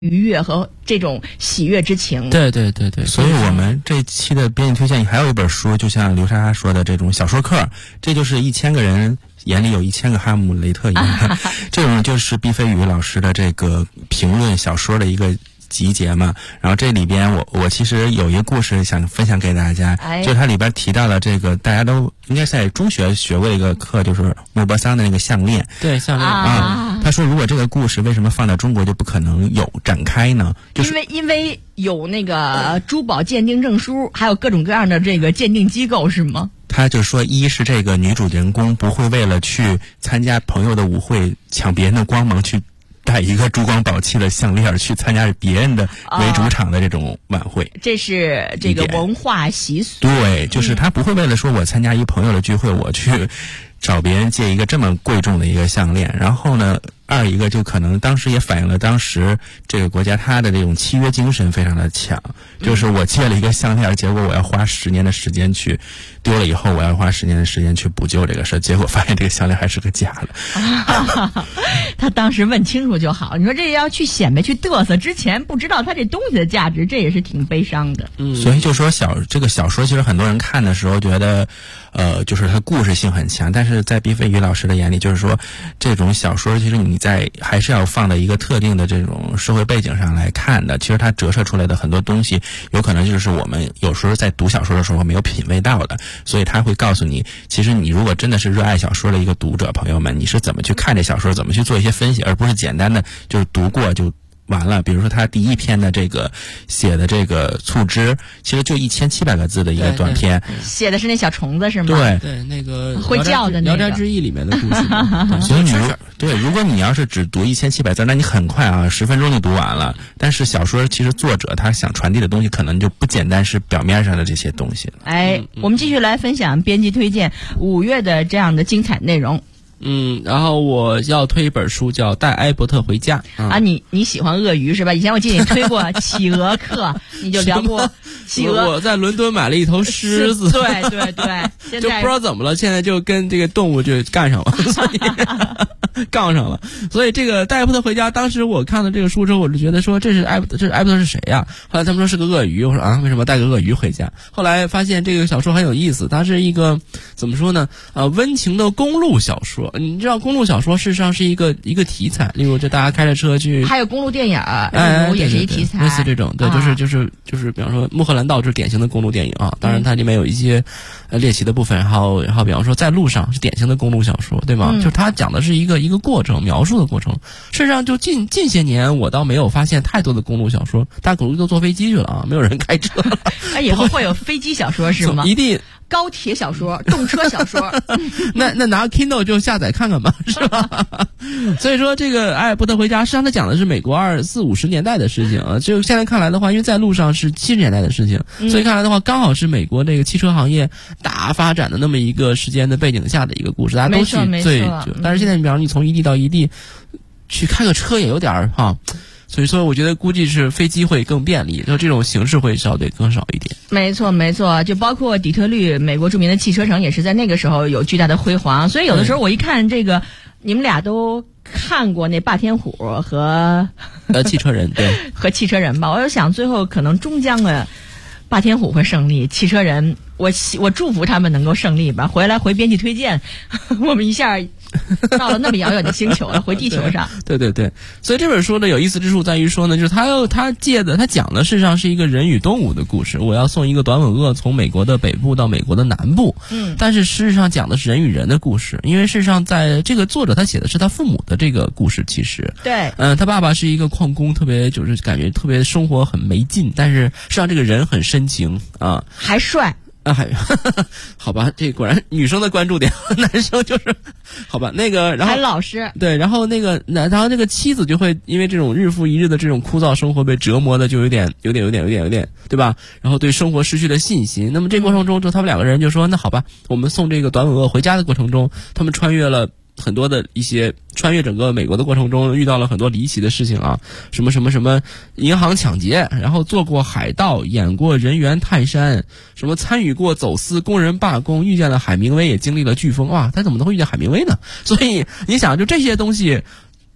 愉悦和这种喜悦之情。 对对对对， 所以我们这期的编辑推荐还有一本书，就像刘莎莎说的这种小说课，这就是1000个人眼里有1000个哈姆雷特一样，这种就是毕飞宇老师的这个评论小说的一个集结嘛。然后这里边我其实有一个故事想分享给大家，就它里边提到了这个大家都应该在中学学过一个课，就是莫泊桑的那个项链。 对，项链他说如果这个故事为什么放在中国就不可能有展开呢？就是因为有那个珠宝鉴定证书，还有各种各样的这个鉴定机构，是吗？ 他就说，一是这个女主人公不会为了去参加朋友的舞会抢别人的光芒去带一个珠光宝气的项链去参加别人的为主场的这种晚会， 这是这个文化习俗。 对，就是他不会为了说我参加一朋友的聚会，我去找别人借一个这么贵重的一个项链。然后呢，二一个就可能当时也反映了当时这个国家它的这种契约精神非常的强，就是我借了一个项链，结果我要花10年的时间去丢了以后，我要花10年的时间去补救这个事，结果发现这个项链还是个假的。 他当时问清楚就好。你说这要去显摆去嘚瑟之前不知道他这东西的价值，这也是挺悲伤的。 所以就说这个小说其实很多人看的时候觉得就是它故事性很强，但是在毕飞宇老师的眼里，就是说这种小说其实你还是要放在一个特定的这种社会背景上来看的。其实它折射出来的很多东西有可能就是我们有时候在读小说的时候没有品味到的，所以他会告诉你，其实你如果真的是热爱小说的一个读者朋友们，你是怎么去看这小说，怎么去做一些分析，而不是简单的就是读过就完了。比如说他第一篇的这个写的这个醋汁，其实就1700个字的一个短篇， 写的是那小虫子是吗？ 对，那个会叫的那个聊斋志异里面的故事。 所以如果你要是只读1700字，那你很快啊，10分钟就读完了。但是小说其实作者他想传递的东西可能就不简单是表面上的这些东西了。 我们继续来分享编辑推荐5月的这样的精彩内容。 然后我要推一本书叫《带埃伯特回家》 你喜欢鳄鱼是吧？以前我记得你推过企鹅课，你就聊过企鹅。 我在伦敦买了一头狮子， 对，现在就不知道怎么了，现在就跟这个动物就干上了，所以杠上了。所以这个《带埃伯特回家》，当时我看了这个书之后，我就觉得说这埃伯特是谁呀？后来他们说是个鳄鱼，我说为什么带个鳄鱼回家？后来发现这个小说很有意思，它是一个怎么说呢？温情的公路小说。你知道公路小说事实上是一个题材，例如就大家开着车去， 还有公路电影，也是一题材， 类似这种，对，就是比方说穆赫兰道是典型的公路电影啊，当然它里面有一些猎奇的部分，然后比方说在路上是典型的公路小说，对吗？就是它讲的是一个过程，描述的过程。事实上就近些年我倒没有发现太多的公路小说，大家可能都坐飞机去了啊，没有人开车了。 以后会有飞机小说是吗？ 一定。 高铁小说、动车小说， 那拿 Kindle 就下载看看吧，是吧？所以说这个埃伯特回家，实际上它讲的是美国40、50年代的事情啊。就现在看来的话，因为在路上是70年代的事情，所以看来的话，刚好是美国这个汽车行业大发展的那么一个时间的背景下的一个故事，大家都去但是现在比方说你从一地到一地去开个车也有点所以说我觉得估计是飞机会更便利，就这种形式会稍微更少一点。 没错，就包括底特律，美国著名的汽车城也是在那个时候有巨大的辉煌。所以有的时候我一看这个，你们俩都看过那霸天虎和汽车人，对， 和汽车人吧，我就想最后可能终将霸天虎会胜利，汽车人我祝福他们能够胜利吧。回编辑推荐，我们一下到了那么遥远的星球了，回地球上。 对，所以这本书呢有意思之处在于说呢，就是他讲的事实上是一个人与动物的故事。我要送一个短吻鳄从美国的北部到美国的南部，但是事实上讲的是人与人的故事。因为事实上在这个作者他写的是他父母的这个故事，其实对， 他爸爸是一个矿工，特别就是感觉特别生活很没劲，但是实际上这个人很深情啊， 还帅。 好吧，这果然女生的关注点，男生就是好吧。然后还老实， 对，然后那个妻子就会因为这种日复一日的这种枯燥生活被折磨的就有点，对吧？然后对生活失去了信心。那么这过程中，他们两个人就说，那好吧，我们送这个短吻鳄回家的过程中，他们穿越了很多的一些穿越整个美国的过程中遇到了很多离奇的事情啊，什么银行抢劫，然后做过海盗，演过人猿泰山，什么参与过走私，工人罢工，遇见了海明威，也经历了飓风。哇，他怎么能会遇见海明威呢？所以你想，就这些东西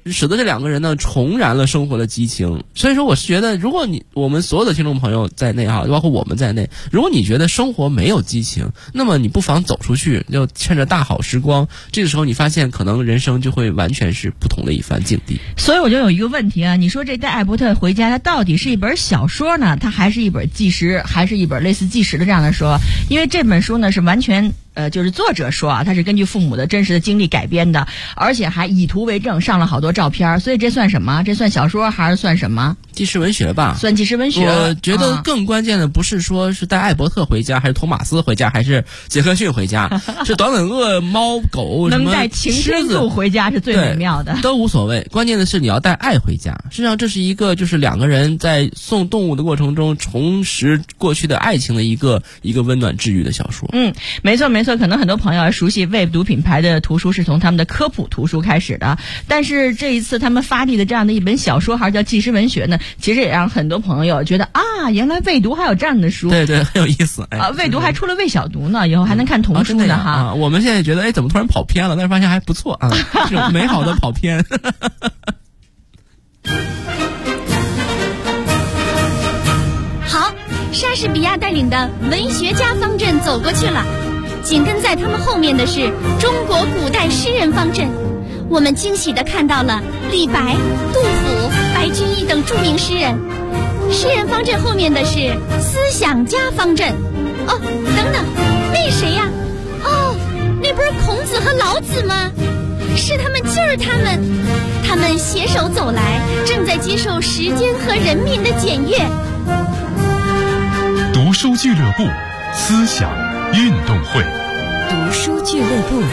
使得这两个人呢重燃了生活的激情。所以说我是觉得，如果我们所有的听众朋友在内哈，包括我们在内，如果你觉得生活没有激情，那么你不妨走出去，就趁着大好时光，这个时候你发现可能人生就会完全是不同的一番境地。 所以我就有一个问题啊，你说这带艾伯特回家，它到底是一本小说呢，它还是一本纪实，还是一本类似纪实的这样的说？因为这本书呢是完全就是作者说啊，他是根据父母的真实的经历改编的，而且还以图为证，上了好多照片，所以这算什么？这算小说还是算什么？ 纪实文学吧， 算纪实文学。 我觉得更关键的不是说是带艾伯特回家，还是托马斯回家，还是杰克逊回家，是短吻鳄、猫、狗能带擎天柱回家是最美妙的， 都无所谓。关键的是你要带爱回家。实际上这是一个就是两个人在送动物的过程中重拾过去的爱情的一个温暖治愈的小说。 没错没错。可能很多朋友熟悉魏读品牌的图书是从他们的科普图书开始的，但是这一次他们发力的这样的一本小说还是叫纪实文学呢，其实也让很多朋友觉得啊，原来魏读还有这样的书。 对对，很有意思。 魏读还出了魏小读呢，以后还能看童书呢哈。 我们现在觉得怎么突然跑偏了，但是发现还不错啊，这种美好的跑偏。 好，莎士比亚带领的文学家方阵走过去了，紧跟在他们后面的是中国古代诗人方阵。我们惊喜地看到了李白、杜甫、白居易等著名诗人。诗人方阵后面的是思想家方阵。哦，等等，那谁呀？哦，那不是孔子和老子吗？是他们，就是他们，他们携手走来，正在接受时间和人民的检阅。 读书俱乐部，思想运动会。 读书俱乐部。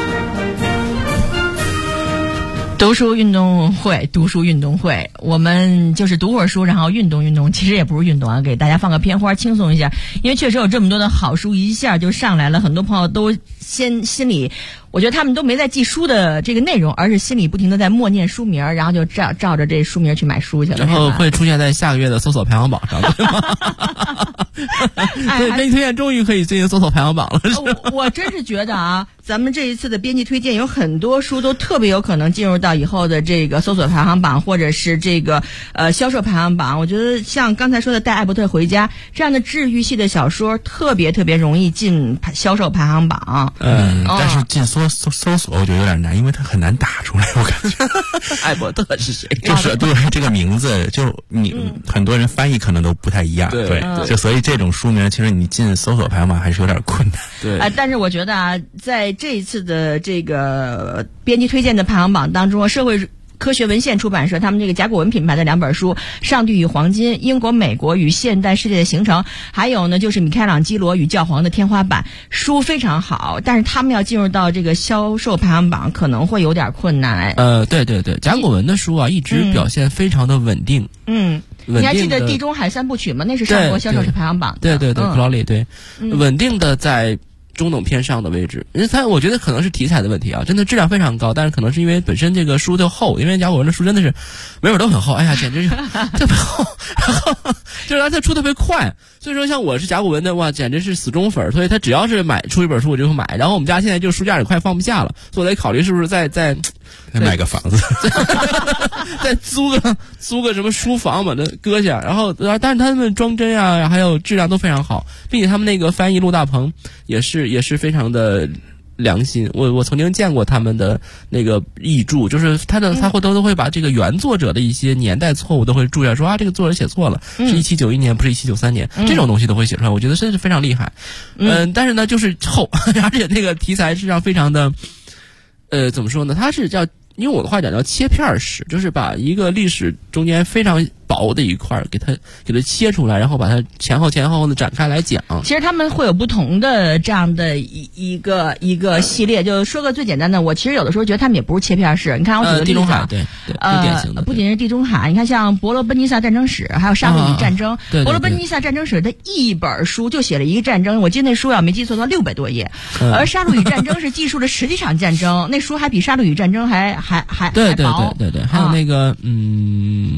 读书运动会，读书运动会，我们就是读会儿书，然后运动，其实也不是运动啊，给大家放个片花，轻松一下。因为确实有这么多的好书，一下就上来了，很多朋友都心里，我觉得他们都没在记书的这个内容，而是心里不停的在默念书名，然后就照着这书名去买书去了， 然后会出现在下个月的搜索排行榜上，对吗？所以编辑推荐终于可以进行搜索排行榜了。 我真是觉得啊，咱们这一次的编辑推荐有很多书都特别有可能进入到以后的这个搜索排行榜，或者是这个销售排行榜。我觉得像刚才说的带艾伯特回家这样的治愈系的小说，特别容易进销售排行榜。 但是进搜索我觉得有点难，因为它很难打出来，我感觉。 艾伯特是谁？ 就是对这个名字，就很多人翻译可能都不太一样，对，就所以这种书名其实你进搜索排行榜还是有点困难。 对， 但是我觉得啊，在这一次的这个编辑推荐的排行榜当中，社会科学文献出版社他们这个甲骨文品牌的2本书《上帝与黄金》、英国美国与现代世界的形成，还有呢就是米开朗基罗与教皇的天花板，书非常好，但是他们要进入到这个销售排行榜可能会有点困难。 对，甲骨文的书啊一直表现非常的稳定。 你还记得地中海3部曲吗？那是上过销售排行榜的。 对，Crowley 对，稳定的在中等偏上的位置，因为我觉得可能是题材的问题啊，真的质量非常高，但是可能是因为本身这个书就厚，因为甲骨文的书真的是每本都很厚，哎呀，简直是特别厚，然后就是它出特别快，所以说像我是甲骨文的哇，简直是死忠粉，所以他只要是出一本书我就会买，然后我们家现在就书架里快放不下了，所以我得考虑是不是再买个房子， 再租个什么书房把它搁下，然后但是他们装帧啊还有质量都非常好，并且他们那个翻译陆大鹏也是非常的良心。我曾经见过他们的那个译注，就是他都会把这个原作者的一些年代错误都会注下，说啊这个作者写错了，是1791年不是1793年，这种东西都会写出来，我觉得真是非常厉害。但是呢就是厚，而且那个题材实际上非常的怎么说呢，它是叫用我的话讲叫切片式，就是把一个历史中间非常薄的一块给它切出来，然后把它前后的展开来讲。 其实他们会有不同的这样的一个系列，就说个最简单的，我其实有的时候觉得他们也不是切片式。你看我举个例子， 地中海对不典型的， 不仅是地中海，你看像伯罗奔尼撒战争史，还有沙特与战争。伯罗奔尼撒战争史的一本书就写了一个战争，我记得那书要没记错到600多页，而沙特与战争是记述了10几场战争，那书还比沙特与战争还对， 薄。 还有那个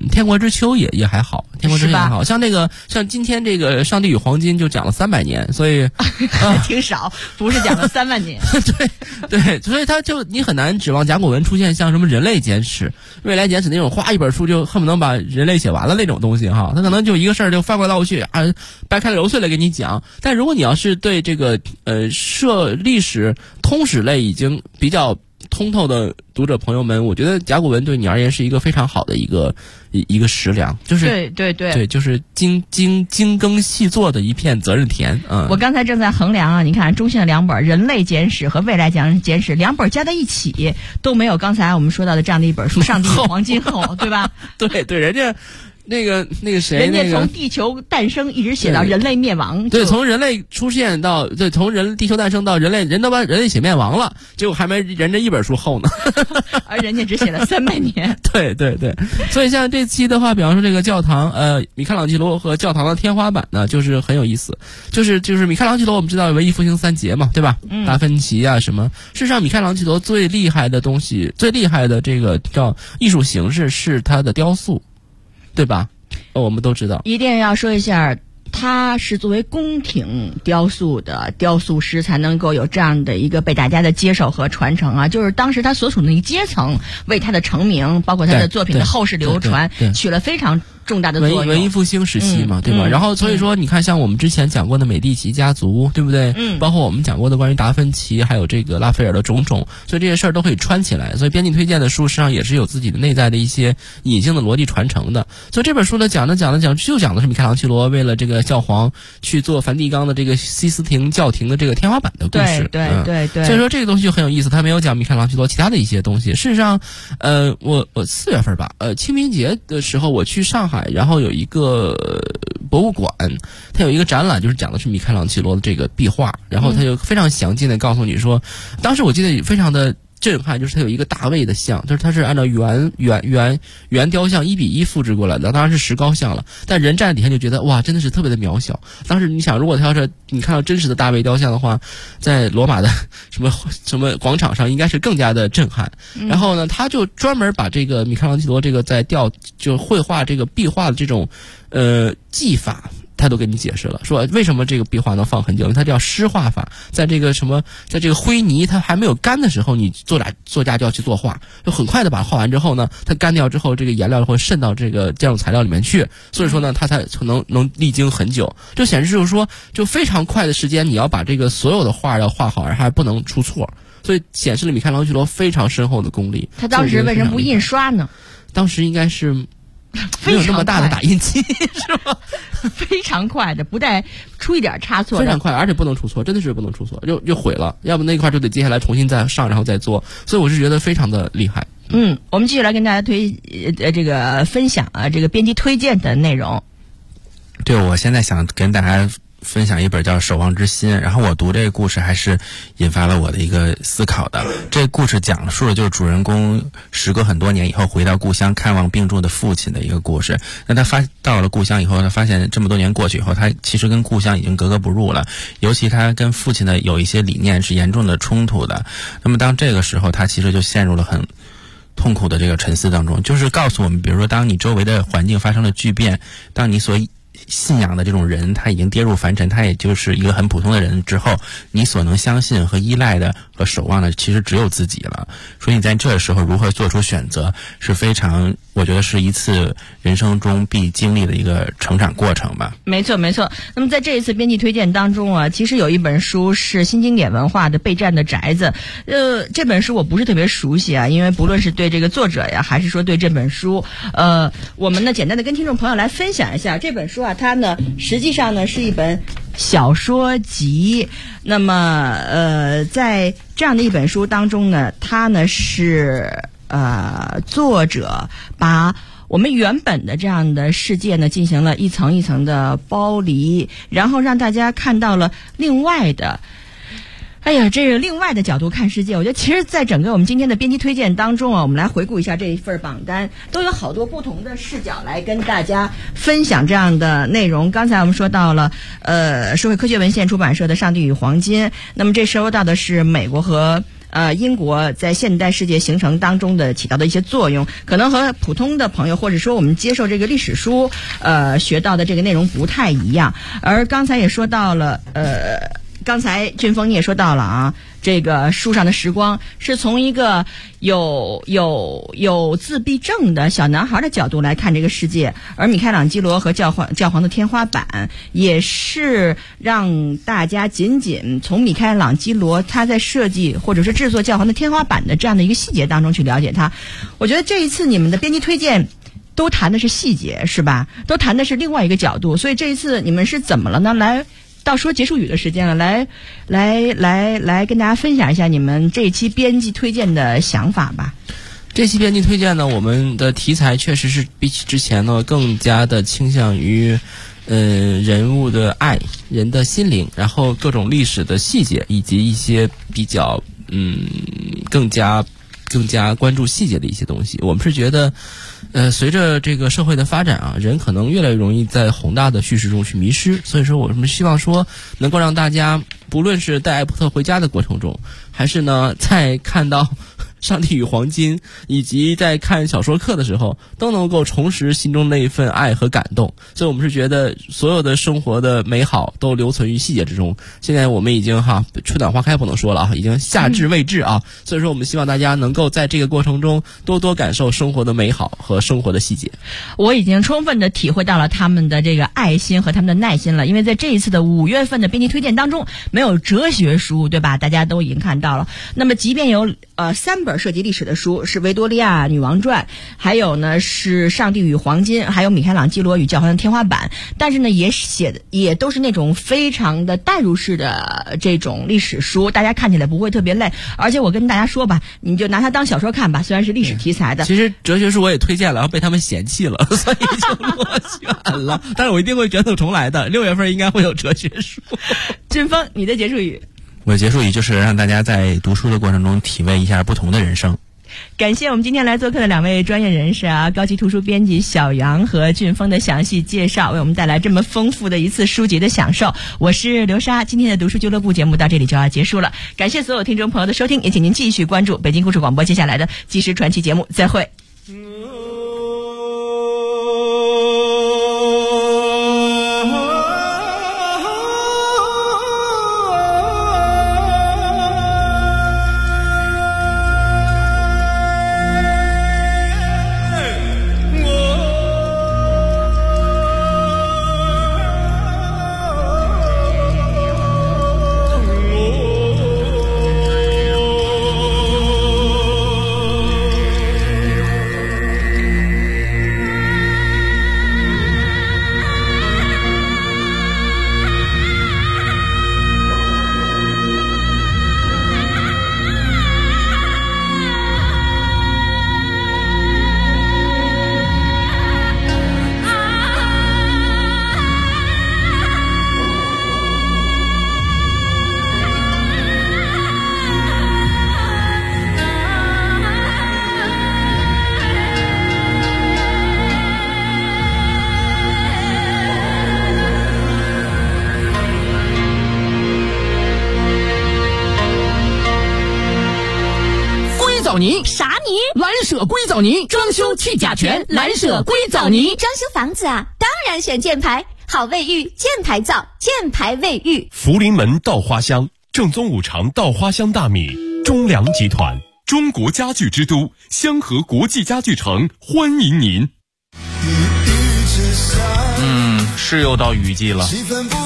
天国之秋也还好，天国之秋也还好，像今天这个上帝与黄金就讲了300年，所以挺少，不是讲了3万年。 对，所以你很难指望甲骨文出现像什么人类简史、未来简史那种一本书就恨不能把人类写完了那种东西哈，它可能就一个事儿就翻过来倒去掰开了揉碎了给你讲。但如果你要是对这个历史通史类已经比较通透的读者朋友们，我觉得甲骨文对你而言是一个非常好的一个食粮，就是对，就是精耕细作的一片责任田。 我刚才正在衡量啊，你看中信的2本《人类简史》和《未来简史》2本加在一起都没有刚才我们说到的这样的一本书《上帝与黄金》厚，对吧？ 对，人家。那个谁， 人家从地球诞生一直写到人类灭亡， 对，从人类出现到从地球诞生到人都把人类写灭亡了，结果还没人家一本书厚呢， 而人家只写了300年。 对，所以像这期的话，比方说这个教堂，米开朗基罗和教堂的天花板呢，就是很有意思，就是米开朗基罗，我们知道文艺复兴3杰嘛，对吧？达芬奇啊什么，事实上米开朗基罗最厉害的东西，最厉害的这个叫艺术形式是他的雕塑。对吧？我们都知道。 一定要说一下，他是作为宫廷雕塑的雕塑师，才能够有这样的一个被大家的接受和传承啊。就是当时他所处的一个阶层，为他的成名，包括他的作品的后世流传，起了非常重大的作用。 文艺复兴时期嘛，对吧？然后所以说，你看，像我们之前讲过的美第奇家族，对不对？包括我们讲过的关于达芬奇，还有这个拉斐尔的种种，所以这些事儿都可以穿起来。所以编辑推荐的书实际上也是有自己的内在的一些隐性的逻辑传承的。所以这本书呢，讲的是米开朗基罗为了这个教皇去做梵蒂冈的这个西斯廷教廷的这个天花板的故事。 对。 所以说这个东西就很有意思，他没有讲米开朗基罗其他的一些东西。事实上，我4月份吧，清明节的时候我去上海，然后有一个博物馆，它有一个展览，就是讲的是米开朗基罗的这个壁画，然后他就非常详尽的告诉你说，当时我记得非常的震撼，就是它有一个大卫的像，就是它是按照原雕像1比1复制过来的，当然是石膏像了，但人站在底下就觉得哇，真的是特别的渺小。当时你想，如果他要是你看到真实的大卫雕像的话，在罗马的什么广场上应该是更加的震撼。然后呢，他就专门把这个米开朗基罗这个在就绘画这个壁画的这种技法，他都给你解释了，说为什么这个壁画能放很久，因为它叫湿画法，在这个灰泥它还没有干的时候，你作家就要去作画，就很快的把它画完之后呢，它干掉之后，这个颜料会渗到这个建筑材料里面去，所以说呢，它才能历经很久，就显示就是说，就非常快的时间，你要把这个所有的画要画好，而还不能出错，所以显示了米开朗基罗非常深厚的功力。 他当时为什么不印刷呢？ 当时应该是没有那么大的打印机，是吧？ 非常快的，不带出一点差错， 非常快，而且不能出错，真的是不能出错，就毁了，要不那块就得接下来重新再上，然后再做，所以我是觉得非常的厉害。 我们继续来跟大家这个分享这个编辑推荐的内容。 对，我现在想跟大家分享一本叫《守望之心》，然后我读这个故事还是引发了我的一个思考的。这个故事讲述的就是主人公时隔很多年以后回到故乡看望病重的父亲的一个故事。那他到了故乡以后，他发现这么多年过去以后，他其实跟故乡已经格格不入了，尤其他跟父亲的有一些理念是严重的冲突的。那么当这个时候，他其实就陷入了很痛苦的这个沉思当中，就是告诉我们，比如说当你周围的环境发生了巨变，当你所信仰的这种人他已经跌入凡尘，他也就是一个很普通的人之后，你所能相信和依赖的和守望的其实只有自己了。所以你在这时候如何做出选择，是非常我觉得是一次人生中必经历的一个成长过程吧。 没错。那么在这一次编辑推荐当中啊，其实有一本书是新经典文化的《备战的宅子》。这本书我不是特别熟悉啊，因为不论是对这个作者呀，还是说对这本书，我们呢简单的跟听众朋友来分享一下这本书啊。它呢实际上呢是一本小说集。那么在这样的一本书当中呢，它呢是作者把我们原本的这样的世界呢进行了一层一层的剥离，然后让大家看到了另外的这个另外的角度看世界。我觉得其实在整个我们今天的编辑推荐当中啊，我们来回顾一下这一份榜单，都有好多不同的视角来跟大家分享这样的内容。刚才我们说到了社会科学文献出版社的《上帝与黄金》，那么这说到的是美国和英国在现代世界形成当中的起到的一些作用，可能和普通的朋友或者说我们接受这个历史书学到的这个内容不太一样。而刚才也说到了刚才俊峰你也说到了啊，这个书上的时光是从一个有自闭症的小男孩的角度来看这个世界，而米开朗基罗和教皇的天花板也是让大家仅仅从米开朗基罗他在设计或者是制作教皇的天花板的这样的一个细节当中去了解他。我觉得这一次你们的编辑推荐都谈的是细节，是吧？都谈的是另外一个角度，所以这一次你们是怎么了呢？到说结束语的时间了，来跟大家分享一下你们这一期编辑推荐的想法吧。 这期编辑推荐呢，我们的题材确实是比起之前呢更加的倾向于人物的爱、人的心灵，然后各种历史的细节，以及一些比较更加关注细节的一些东西。我们是觉得随着这个社会的发展啊，人可能越来越容易在宏大的叙事中去迷失，所以说我们希望说能够让大家不论是带艾伯特回家的过程中，还是呢在看到上帝与黄金以及在看小说课的时候，都能够重拾心中那一份爱和感动。所以我们是觉得所有的生活的美好都留存于细节之中。现在我们已经春暖花开不能说了啊，已经夏至未至啊，所以说我们希望大家能够在这个过程中多多感受生活的美好和生活的细节。 我已经充分的体会到了他们的这个爱心和他们的耐心了，因为在这一次的5月份的编辑推荐当中没有哲学书，对吧？大家都已经看到了。那么即便有3本涉及历史的书，是维多利亚女王传，还有呢是上帝与黄金，还有米开朗基罗与教皇的天花板，但是呢也都是那种非常的代入式的这种历史书，大家看起来不会特别累。而且我跟大家说吧，你就拿它当小说看吧，虽然是历史题材的。 其实哲学书我也推荐了，然后被他们嫌弃了，所以就落选了。但是我一定会卷土重来的，6月份应该会有哲学书。 俊峰，你的结束语。 我的结束语就是让大家在读书的过程中体味一下不同的人生。 感谢我们今天来做客的2位专业人士啊，高级图书编辑小杨和俊峰的详细介绍，为我们带来这么丰富的一次书籍的享受。我是刘莎，今天的读书俱乐部节目到这里就要结束了，感谢所有听众朋友的收听，也请您继续关注北京故事广播接下来的纪实传奇节目，再会。 藻泥啥泥？ 蓝舍硅藻泥，装修去甲醛，蓝舍硅藻泥。 装修房子啊，当然选箭牌，好卫浴，箭牌皂，箭牌卫浴。 福临门稻花香，正宗五常稻花香大米，中粮集团，中国家具之都，香河国际家具城欢迎您。 是又到雨季了，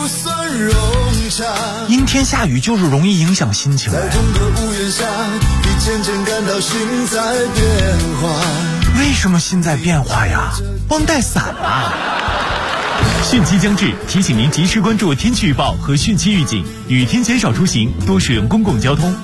阴天下雨就是容易影响心情。 在同个屋檐下，你渐渐感到心在变化。 为什么心在变化呀？忘带伞啊！ 汛期将至，提醒您及时关注天气预报和汛期预警，雨天减少出行，多使用公共交通。